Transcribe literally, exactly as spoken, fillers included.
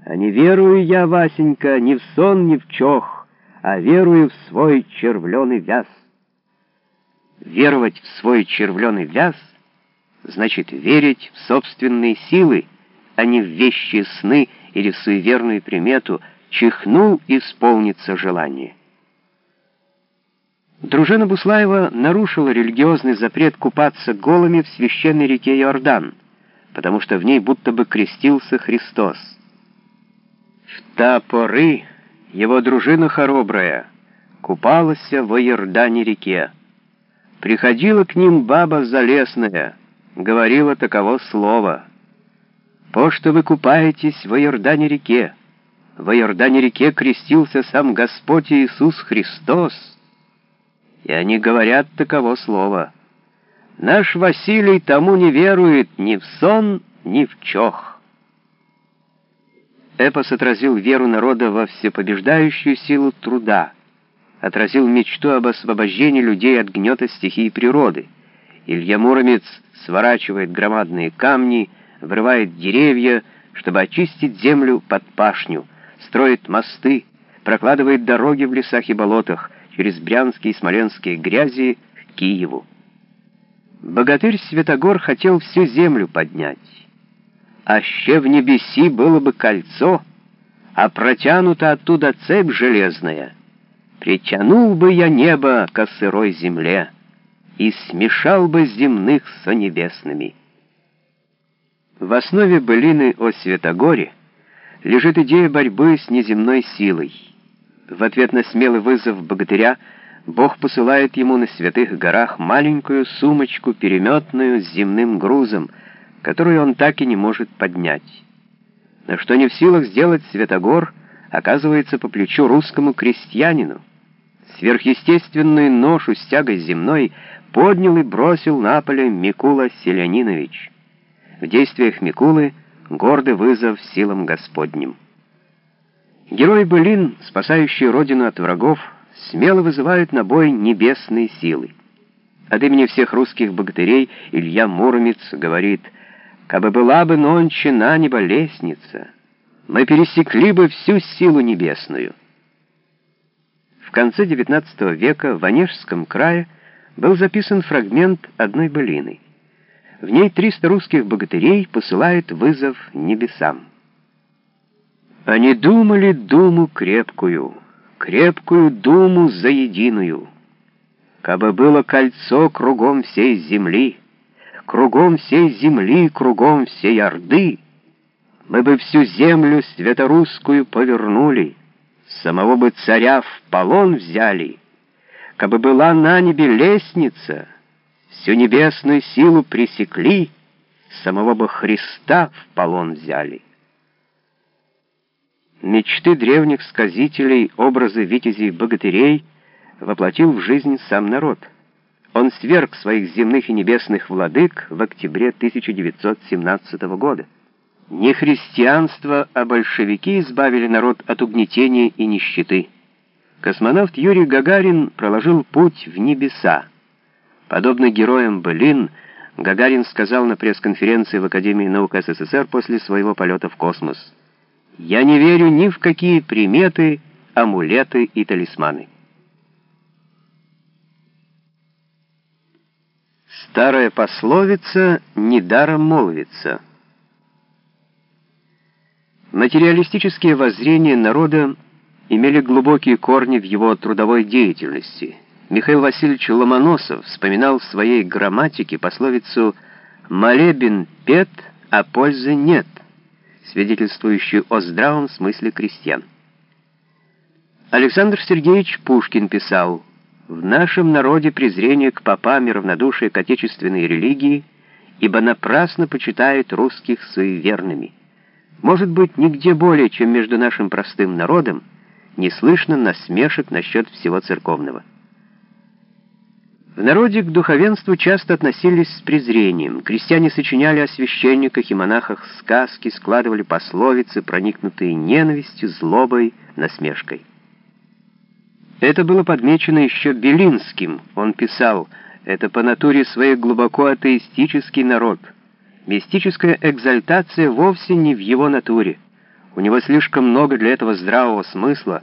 А не верую я, Васенька, ни в сон, ни в чох, а верую в свой червленый вяз. Веровать в свой червленый вяз значит верить в собственные силы, а не в вещи сны или в суеверную примету «чихнул, исполнится желание». Дружина Буслаева нарушила религиозный запрет купаться голыми в священной реке Иордан, потому что в ней будто бы крестился Христос. В та поры его дружина хоробрая купалась во Иордане реке. Приходила к ним баба залесная, говорила таково слово: «По что вы купаетесь во Иордане реке? Во Иордане реке крестился сам Господь Иисус Христос». И они говорят таково слово: «Наш Василий тому не верует ни в сон, ни в чох». Эпос отразил веру народа во всепобеждающую силу труда, отразил мечту об освобождении людей от гнета стихий природы. Илья Муромец сворачивает громадные камни, вырывает деревья, чтобы очистить землю под пашню, строит мосты, прокладывает дороги в лесах и болотах, через брянские и смоленские грязи к Киеву. Богатырь Святогор хотел всю землю поднять. Аще в небеси было бы кольцо, а протянута оттуда цепь железная, притянул бы я небо ко сырой земле и смешал бы земных со небесными. В основе былины о Святогоре лежит идея борьбы с неземной силой. В ответ на смелый вызов богатыря Бог посылает ему на святых горах маленькую сумочку, переметную с земным грузом, которую он так и не может поднять. Но что не в силах сделать Святогор, оказывается по плечу русскому крестьянину. Сверхъестественную ношу с тягой земной поднял и бросил на поле Микула Селянинович. В действиях Микулы гордый вызов силам Господним. Герои былин, спасающие родину от врагов, смело вызывают на бой небесные силы. От имени всех русских богатырей Илья Муромец говорит: «Кабы была бы нонче на небо лестница, мы пересекли бы всю силу небесную». В конце девятнадцатого века в Онежском крае был записан фрагмент одной былины. В ней триста русских богатырей посылают вызов небесам. Они думали думу крепкую, крепкую думу заединую. Кабы было кольцо кругом всей земли, кругом всей земли, кругом всей орды, мы бы всю землю святорусскую повернули, самого бы царя в полон взяли. Кабы была на небе лестница, всю небесную силу пресекли, самого бы Христа в полон взяли. Мечты древних сказителей, образы витязей-богатырей воплотил в жизнь сам народ. Он сверг своих земных и небесных владык в октябре тысяча девятьсот семнадцатого года. Не христианство, а большевики избавили народ от угнетения и нищеты. Космонавт Юрий Гагарин проложил путь в небеса. Подобно героям былин, Гагарин сказал на пресс-конференции в Академии наук СССР после своего полета в космос: «Я не верю ни в какие приметы, амулеты и талисманы». Старая пословица недаром молвится. Материалистические воззрения народа имели глубокие корни в его трудовой деятельности. Михаил Васильевич Ломоносов вспоминал в своей грамматике пословицу «молебен пет, а пользы нет», свидетельствующую о здравом смысле крестьян. Александр Сергеевич Пушкин писал: «В нашем народе презрение к попам и равнодушие к отечественной религии, ибо напрасно почитают русских суеверными. Может быть, нигде более, чем между нашим простым народом, не слышно насмешек насчет всего церковного». В народе к духовенству часто относились с презрением. Крестьяне сочиняли о священниках и монахах сказки, складывали пословицы, проникнутые ненавистью, злобой, насмешкой. Это было подмечено еще Белинским. Он писал: «Это по натуре своей глубоко атеистический народ. Мистическая экзальтация вовсе не в его натуре. У него слишком много для этого здравого смысла,